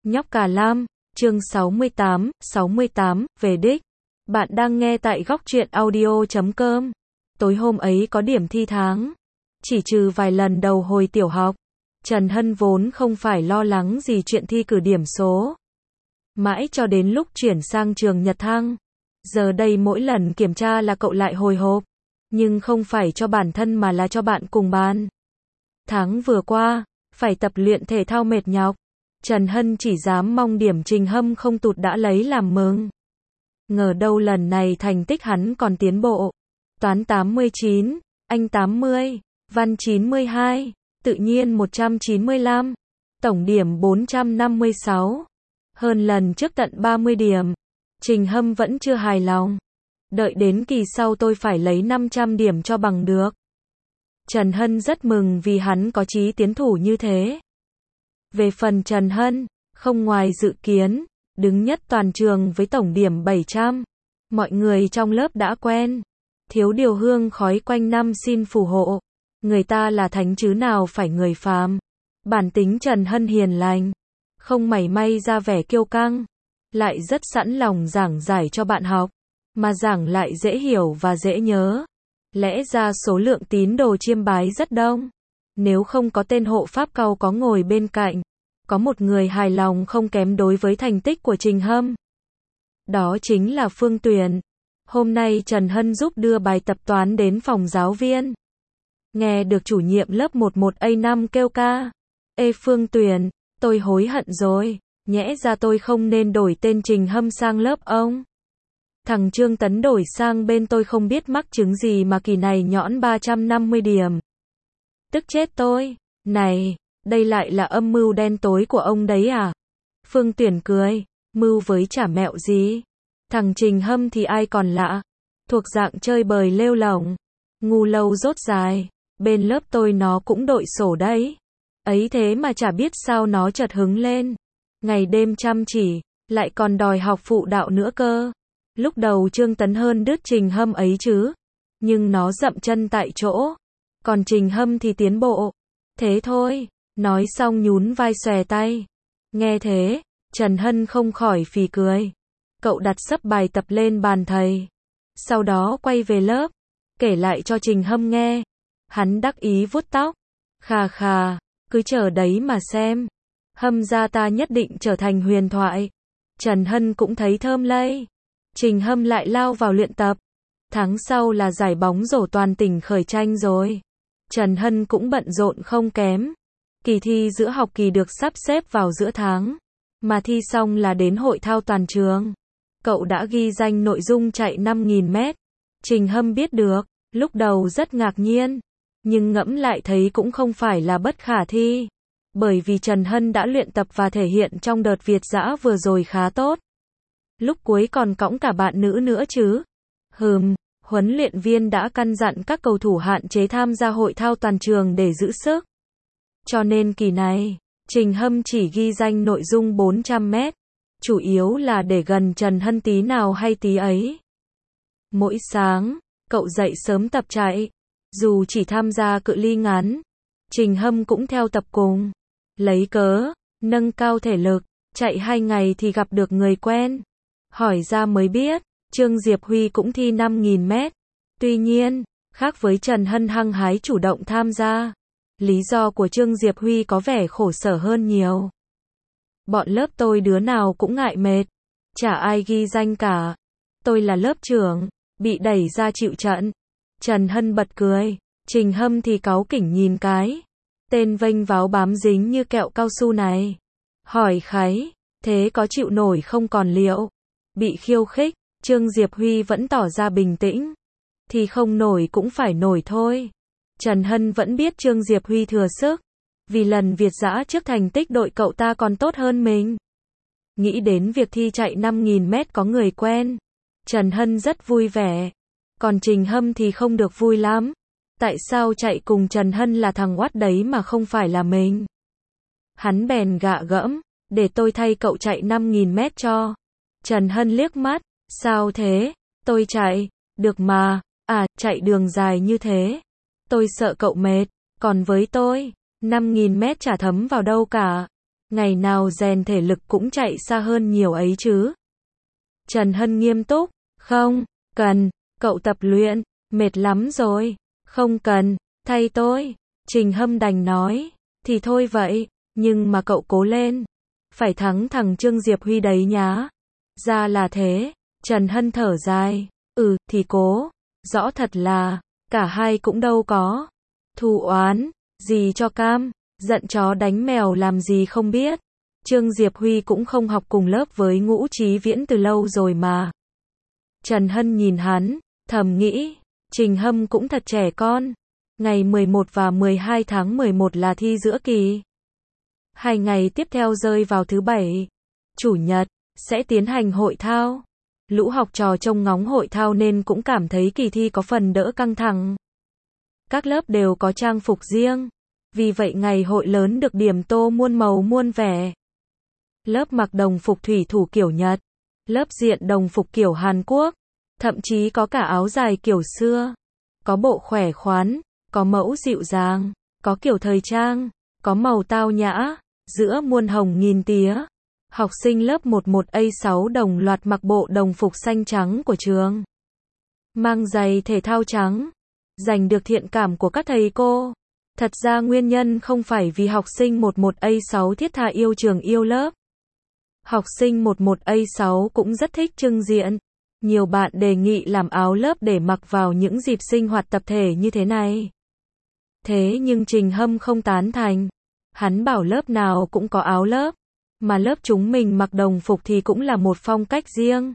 Nhóc Cà Lam, chương 68, về đích. Bạn đang nghe tại góc truyện audio.com. Tối hôm ấy có điểm thi tháng. Chỉ trừ vài lần đầu hồi tiểu học, Trần Hân vốn không phải lo lắng gì chuyện thi cử điểm số. Mãi cho đến lúc chuyển sang trường Nhật Thăng. Giờ đây mỗi lần kiểm tra là cậu lại hồi hộp. Nhưng không phải cho bản thân mà là cho bạn cùng bàn. Tháng vừa qua, phải tập luyện thể thao mệt nhọc. Trần Hân chỉ dám mong điểm Trình Hâm không tụt đã lấy làm mừng. Ngờ đâu lần này thành tích hắn còn tiến bộ. Toán 89, Anh 80, Văn 92, Tự nhiên 195, tổng điểm 456. Hơn lần trước tận 30 điểm. Trình Hâm vẫn chưa hài lòng. Đợi đến kỳ sau tôi phải lấy 500 điểm cho bằng được. Trần Hân rất mừng vì hắn có chí tiến thủ như thế. Về phần Trần Hân, không ngoài dự kiến, đứng nhất toàn trường với tổng điểm 700. Mọi người trong lớp đã quen. Thiếu điều hương khói quanh năm xin phù hộ. Người ta là thánh chứ nào phải người phàm. Bản tính Trần Hân hiền lành, không mảy may ra vẻ kiêu căng, lại rất sẵn lòng giảng giải cho bạn học, mà giảng lại dễ hiểu và dễ nhớ. Lẽ ra số lượng tín đồ chiêm bái rất đông. Nếu không có tên hộ pháp cau có ngồi bên cạnh, có một người hài lòng không kém đối với thành tích của Trình Hâm. Đó chính là Phương Tuyền. Hôm nay Trần Hân giúp đưa bài tập toán đến phòng giáo viên. Nghe được chủ nhiệm lớp 11A5 kêu ca. Ê Phương Tuyền, tôi hối hận rồi, nhẽ ra tôi không nên đổi tên Trình Hâm sang lớp ông. Thằng Trương Tấn đổi sang bên tôi không biết mắc chứng gì mà kỳ này nhõn 350 điểm. Tức chết tôi. Này, đây lại là âm mưu đen tối của ông đấy à? Phương Tuyển cười, mưu với chả mẹo gì. Thằng Trình Hâm thì ai còn lạ. Thuộc dạng chơi bời lêu lổng, ngu lâu rốt dài. Bên lớp tôi nó cũng đội sổ đấy. Ấy thế mà chả biết sao nó chợt hứng lên. Ngày đêm chăm chỉ, lại còn đòi học phụ đạo nữa cơ. Lúc đầu Trương Tấn hơn đứt Trình Hâm ấy chứ. Nhưng nó dậm chân tại chỗ. Còn Trình Hâm thì tiến bộ. Thế thôi. Nói xong nhún vai xòe tay. Nghe thế, Trần Hân không khỏi phì cười. Cậu đặt sấp bài tập lên bàn thầy. Sau đó quay về lớp, kể lại cho Trình Hâm nghe. Hắn đắc ý vuốt tóc. Khà khà, cứ chờ đấy mà xem. Hâm ra ta nhất định trở thành huyền thoại. Trần Hân cũng thấy thơm lây. Trình Hâm lại lao vào luyện tập. Tháng sau là giải bóng rổ toàn tỉnh khởi tranh rồi. Trần Hân cũng bận rộn không kém. Kỳ thi giữa học kỳ được sắp xếp vào giữa tháng. Mà thi xong là đến hội thao toàn trường. Cậu đã ghi danh nội dung chạy 5.000 mét. Trình Hâm biết được, lúc đầu rất ngạc nhiên. Nhưng ngẫm lại thấy cũng không phải là bất khả thi. Bởi vì Trần Hân đã luyện tập và thể hiện trong đợt Việt dã vừa rồi khá tốt. Lúc cuối còn cõng cả bạn nữ nữa chứ. Huấn luyện viên đã căn dặn các cầu thủ hạn chế tham gia hội thao toàn trường để giữ sức. Cho nên kỳ này, Trình Hâm chỉ ghi danh nội dung 400 mét. Chủ yếu là để gần Trần Hân tí nào hay tí ấy. Mỗi sáng, cậu dậy sớm tập chạy. Dù chỉ tham gia cự ly ngắn, Trình Hâm cũng theo tập cùng. Lấy cớ nâng cao thể lực, chạy 2 ngày thì gặp được người quen. Hỏi ra mới biết, Trương Diệp Huy cũng thi 5.000 mét. Tuy nhiên, khác với Trần Hân hăng hái chủ động tham gia. Lý do của Trương Diệp Huy có vẻ khổ sở hơn nhiều. Bọn lớp tôi đứa nào cũng ngại mệt. Chả ai ghi danh cả. Tôi là lớp trưởng, bị đẩy ra chịu trận. Trần Hân bật cười. Trình Hâm thì cáu kỉnh nhìn cái tên vênh váo bám dính như kẹo cao su này. Hỏi kháy, thế có chịu nổi không còn liệu? Bị khiêu khích, Trương Diệp Huy vẫn tỏ ra bình tĩnh. Thì không nổi cũng phải nổi thôi. Trần Hân vẫn biết Trương Diệp Huy thừa sức. Vì lần Việt dã trước thành tích đội cậu ta còn tốt hơn mình. Nghĩ đến việc thi chạy 5.000 mét có người quen. Trần Hân rất vui vẻ. Còn Trình Hâm thì không được vui lắm. Tại sao chạy cùng Trần Hân là thằng oát đấy mà không phải là mình? Hắn bèn gạ gẫm, để tôi thay cậu chạy 5.000 mét cho. Trần Hân liếc mắt, sao thế? Tôi chạy, được mà, chạy đường dài như thế. Tôi sợ cậu mệt, còn với tôi, 5.000 mét chả thấm vào đâu cả. Ngày nào rèn thể lực cũng chạy xa hơn nhiều ấy chứ. Trần Hân nghiêm túc, không, cần, cậu tập luyện, mệt lắm rồi, không cần, thay tôi. Trình Hâm đành nói, thì thôi vậy, nhưng mà cậu cố lên, phải thắng thằng Trương Diệp Huy đấy nhá. Ra là thế, Trần Hân thở dài, thì cố, rõ thật là, cả hai cũng đâu có thù oán gì cho cam, giận chó đánh mèo làm gì không biết. Trương Diệp Huy cũng không học cùng lớp với Ngũ Chí Viễn từ lâu rồi mà. Trần Hân nhìn hắn, thầm nghĩ, Trình Hâm cũng thật trẻ con. Ngày 11 và 12 tháng 11 là thi giữa kỳ. 2 ngày tiếp theo rơi vào thứ Bảy, Chủ nhật, sẽ tiến hành hội thao. Lũ học trò trông ngóng hội thao nên cũng cảm thấy kỳ thi có phần đỡ căng thẳng. Các lớp đều có trang phục riêng, vì vậy ngày hội lớn được điểm tô muôn màu muôn vẻ. Lớp mặc đồng phục thủy thủ kiểu Nhật, lớp diện đồng phục kiểu Hàn Quốc, thậm chí có cả áo dài kiểu xưa. Có bộ khỏe khoắn, có mẫu dịu dàng, có kiểu thời trang, có màu tao nhã, giữa muôn hồng nghìn tía. Học sinh lớp 11A6 đồng loạt mặc bộ đồng phục xanh trắng của trường. Mang giày thể thao trắng, giành được thiện cảm của các thầy cô. Thật ra nguyên nhân không phải vì học sinh 11A6 thiết tha yêu trường yêu lớp. Học sinh 11A6 cũng rất thích trưng diện. Nhiều bạn đề nghị làm áo lớp để mặc vào những dịp sinh hoạt tập thể như thế này. Thế nhưng Trình Hâm không tán thành. Hắn bảo lớp nào cũng có áo lớp, mà lớp chúng mình mặc đồng phục thì cũng là một phong cách riêng.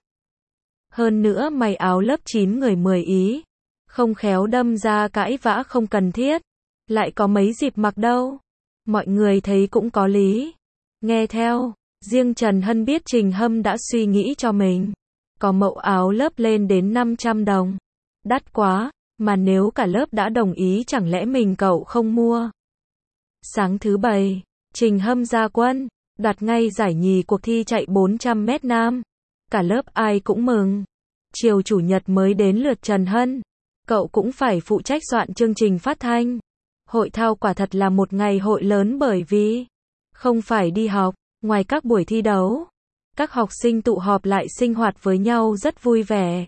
Hơn nữa may áo lớp 9 người 10 ý, không khéo đâm ra cãi vã không cần thiết. Lại có mấy dịp mặc đâu. Mọi người thấy cũng có lý. Nghe theo, riêng Trần Hân biết Trình Hâm đã suy nghĩ cho mình. Có mẫu áo lớp lên đến 500 đồng. Đắt quá, mà nếu cả lớp đã đồng ý chẳng lẽ mình cậu không mua. Sáng thứ Bảy, Trình Hâm ra quân, đoạt ngay giải nhì cuộc thi chạy 400 mét nam. Cả lớp ai cũng mừng. Chiều Chủ nhật mới đến lượt Trần Hân. Cậu cũng phải phụ trách soạn chương trình phát thanh. Hội thao quả thật là một ngày hội lớn bởi vì không phải đi học, ngoài các buổi thi đấu, các học sinh tụ họp lại sinh hoạt với nhau rất vui vẻ.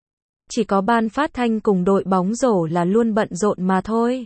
Chỉ có ban phát thanh cùng đội bóng rổ là luôn bận rộn mà thôi.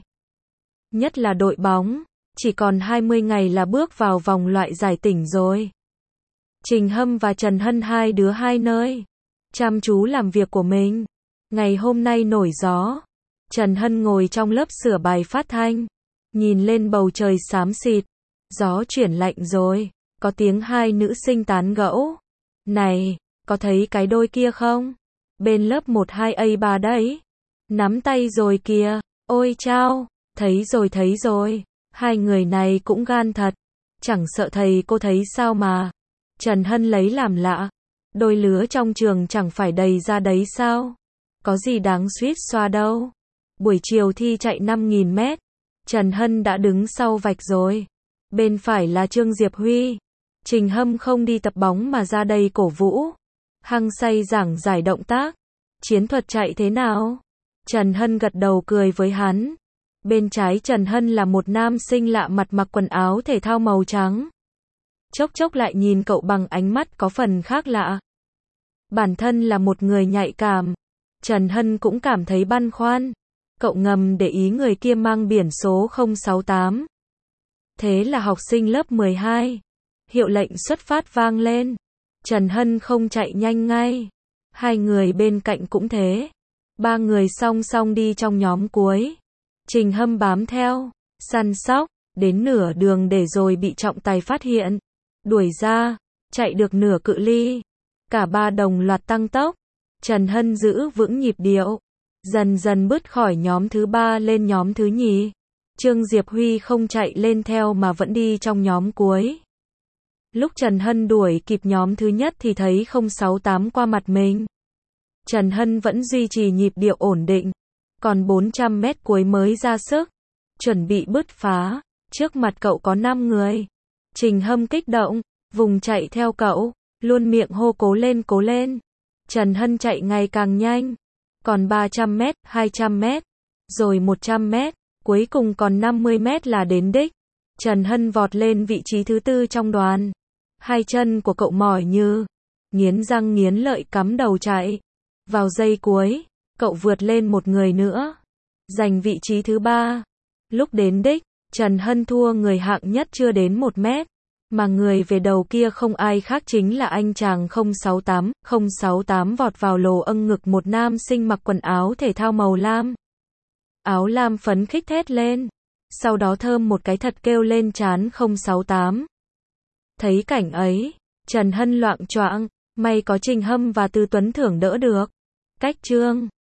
Nhất là đội bóng, chỉ còn 20 ngày là bước vào vòng loại giải tỉnh rồi. Trình Hâm và Trần Hân hai đứa hai nơi, chăm chú làm việc của mình. Ngày hôm nay nổi gió. Trần Hân ngồi trong lớp sửa bài phát thanh, nhìn lên bầu trời xám xịt. Gió chuyển lạnh rồi, có tiếng hai nữ sinh tán gẫu. Này, có thấy cái đôi kia không? Bên lớp 12A3 đấy. Nắm tay rồi kìa, ôi chao, thấy rồi. Hai người này cũng gan thật. Chẳng sợ thầy cô thấy sao mà. Trần Hân lấy làm lạ. Đôi lứa trong trường chẳng phải đầy ra đấy sao? Có gì đáng suýt xoa đâu. Buổi chiều thi chạy 5.000 mét. Trần Hân đã đứng sau vạch rồi. Bên phải là Trương Diệp Huy. Trình Hâm không đi tập bóng mà ra đây cổ vũ. Hăng say giảng giải động tác. Chiến thuật chạy thế nào? Trần Hân gật đầu cười với hắn. Bên trái Trần Hân là một nam sinh lạ mặt mặc quần áo thể thao màu trắng. Chốc chốc lại nhìn cậu bằng ánh mắt có phần khác lạ. Bản thân là một người nhạy cảm. Trần Hân cũng cảm thấy băn khoăn. Cậu ngầm để ý người kia mang biển số 068. Thế là học sinh lớp 12. Hiệu lệnh xuất phát vang lên. Trần Hân không chạy nhanh ngay. Hai người bên cạnh cũng thế. Ba người song song đi trong nhóm cuối. Trình Hâm bám theo, săn sóc, đến nửa đường để rồi bị trọng tài phát hiện. Đuổi ra, chạy được nửa cự ly. Cả ba đồng loạt tăng tốc. Trần Hân giữ vững nhịp điệu. Dần dần bứt khỏi nhóm thứ ba lên nhóm thứ nhì. Trương Diệp Huy không chạy lên theo mà vẫn đi trong nhóm cuối. Lúc Trần Hân đuổi kịp nhóm thứ nhất thì thấy 068 qua mặt mình. Trần Hân vẫn duy trì nhịp điệu ổn định. Còn 400 mét cuối mới ra sức. Chuẩn bị bứt phá. Trước mặt cậu có 5 người. Trình Hâm kích động, vùng chạy theo cậu, luôn miệng hô cố lên. Trần Hân chạy ngày càng nhanh. Còn 300 mét, 200 mét, rồi 100 mét, cuối cùng còn 50 mét là đến đích. Trần Hân vọt lên vị trí thứ 4 trong đoàn. Hai chân của cậu mỏi như nghiến răng nghiến lợi cắm đầu chạy. Vào giây cuối, cậu vượt lên một người nữa, giành vị trí thứ 3. Lúc đến đích, Trần Hân thua người hạng nhất chưa đến 1 mét, mà người về đầu kia không ai khác chính là anh chàng 068 vọt vào lồ âng ngực một nam sinh mặc quần áo thể thao màu lam. Áo lam phấn khích thét lên, sau đó thơm một cái thật kêu lên trán 068. Thấy cảnh ấy, Trần Hân loạng choạng, may có Trình Hâm và Tư Tuấn Thưởng đỡ được. Cách chương